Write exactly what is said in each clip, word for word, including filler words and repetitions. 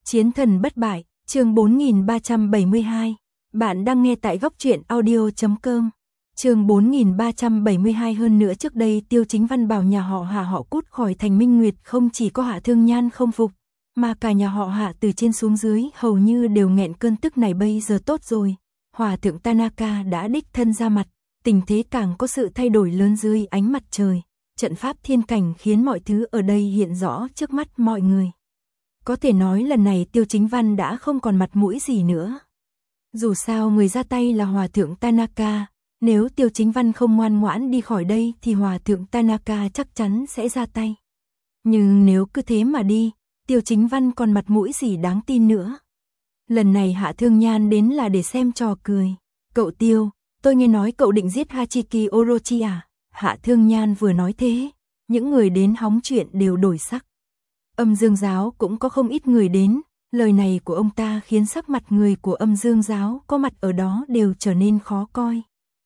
Chiến thần bất bại, chương bốn nghìn ba trăm bảy mươi hai. Bạn đang nghe tại góc truyện audio chấm com. Chương bốn nghìn ba trăm bảy mươi hai. Hơn nữa trước đây Tiêu Chính Văn bảo nhà họ Hạ họ cút khỏi thành Minh Nguyệt, không chỉ có Hạ Thương Nhan không phục, mà cả nhà họ Hạ từ trên xuống dưới hầu như đều nghẹn cơn tức này. Bây giờ tốt rồi, Hòa thượng Tanaka đã đích thân ra mặt, tình thế càng có sự thay đổi lớn dưới ánh mặt trời. Trận pháp thiên cảnh khiến mọi thứ ở đây hiện rõ trước mắt mọi người. Có thể nói lần này Tiêu Chính Văn đã không còn mặt mũi gì nữa. Dù sao người ra tay là Hòa thượng Tanaka, nếu Tiêu Chính Văn không ngoan ngoãn đi khỏi đây thì Hòa thượng Tanaka chắc chắn sẽ ra tay. Nhưng nếu cứ thế mà đi, Tiêu Chính Văn còn mặt mũi gì đáng tin nữa. Lần này Hạ Thương Nhan đến là để xem trò cười. Cậu Tiêu, tôi nghe nói cậu định giết Hachiki Orochi à? Hạ Thương Nhan vừa nói thế, những người đến hóng chuyện đều đổi sắc. Âm Dương giáo cũng có không ít người đến, lời này của ông ta khiến sắc mặt người của Âm Dương giáo có mặt ở đó đều trở nên khó coi.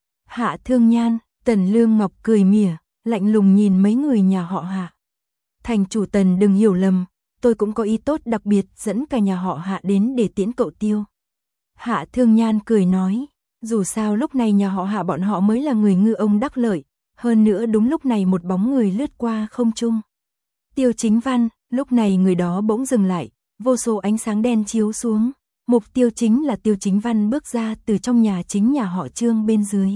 Hạ Thương Nhan, Tần Lương Ngọc cười mỉa, lạnh lùng nhìn mấy người nhà họ Hạ. Thành chủ Tần đừng hiểu lầm, tôi cũng có ý tốt đặc biệt dẫn cả nhà họ Hạ đến để tiễn cậu Tiêu. Hạ Thương Nhan cười nói, dù sao lúc này nhà họ Hạ bọn họ mới là người ngư ông đắc lợi, hơn nữa đúng lúc này một bóng người lướt qua không trung. Tiêu Chính Văn, lúc này người đó bỗng dừng lại, vô số ánh sáng đen chiếu xuống, mục tiêu chính là Tiêu Chính Văn bước ra từ trong nhà chính nhà họ Trương bên dưới.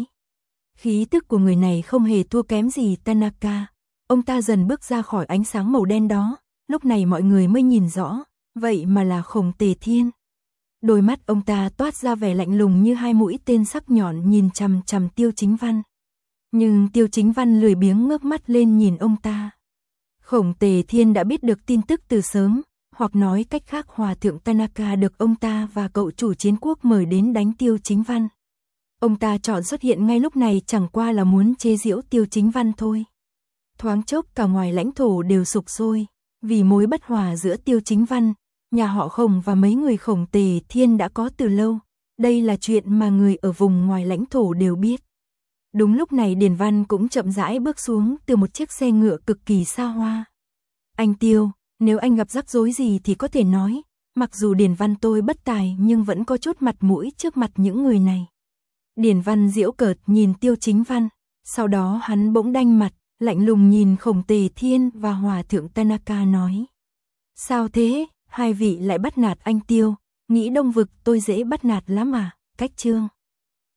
Khí tức của người này không hề thua kém gì Tanaka, ông ta dần bước ra khỏi ánh sáng màu đen đó, lúc này mọi người mới nhìn rõ, vậy mà là Khổng Tề Thiên. Đôi mắt ông ta toát ra vẻ lạnh lùng như hai mũi tên sắc nhọn nhìn chằm chằm Tiêu Chính Văn. Nhưng Tiêu Chính Văn lười biếng ngước mắt lên nhìn ông ta. Khổng Tề Thiên đã biết được tin tức từ sớm, hoặc nói cách khác Hòa thượng Tanaka được ông ta và cậu chủ Chiến Quốc mời đến đánh Tiêu Chính Văn. Ông ta chọn xuất hiện ngay lúc này chẳng qua là muốn chế giễu Tiêu Chính Văn thôi. Thoáng chốc cả ngoài lãnh thổ đều sục sôi, vì mối bất hòa giữa Tiêu Chính Văn, nhà họ Khổng và mấy người Khổng Tề Thiên đã có từ lâu. Đây là chuyện mà người ở vùng ngoài lãnh thổ đều biết. Đúng lúc này Điền Văn cũng chậm rãi bước xuống từ một chiếc xe ngựa cực kỳ xa hoa. Anh Tiêu, nếu anh gặp rắc rối gì thì có thể nói, mặc dù Điền Văn tôi bất tài nhưng vẫn có chút mặt mũi trước mặt những người này. Điền Văn giễu cợt nhìn Tiêu Chính Văn, sau đó hắn bỗng đanh mặt, lạnh lùng nhìn Khổng Tề Thiên và Hòa thượng Tanaka nói. Sao thế, hai vị lại bắt nạt anh Tiêu, nghĩ Đông Vực tôi dễ bắt nạt lắm à? Cách Trương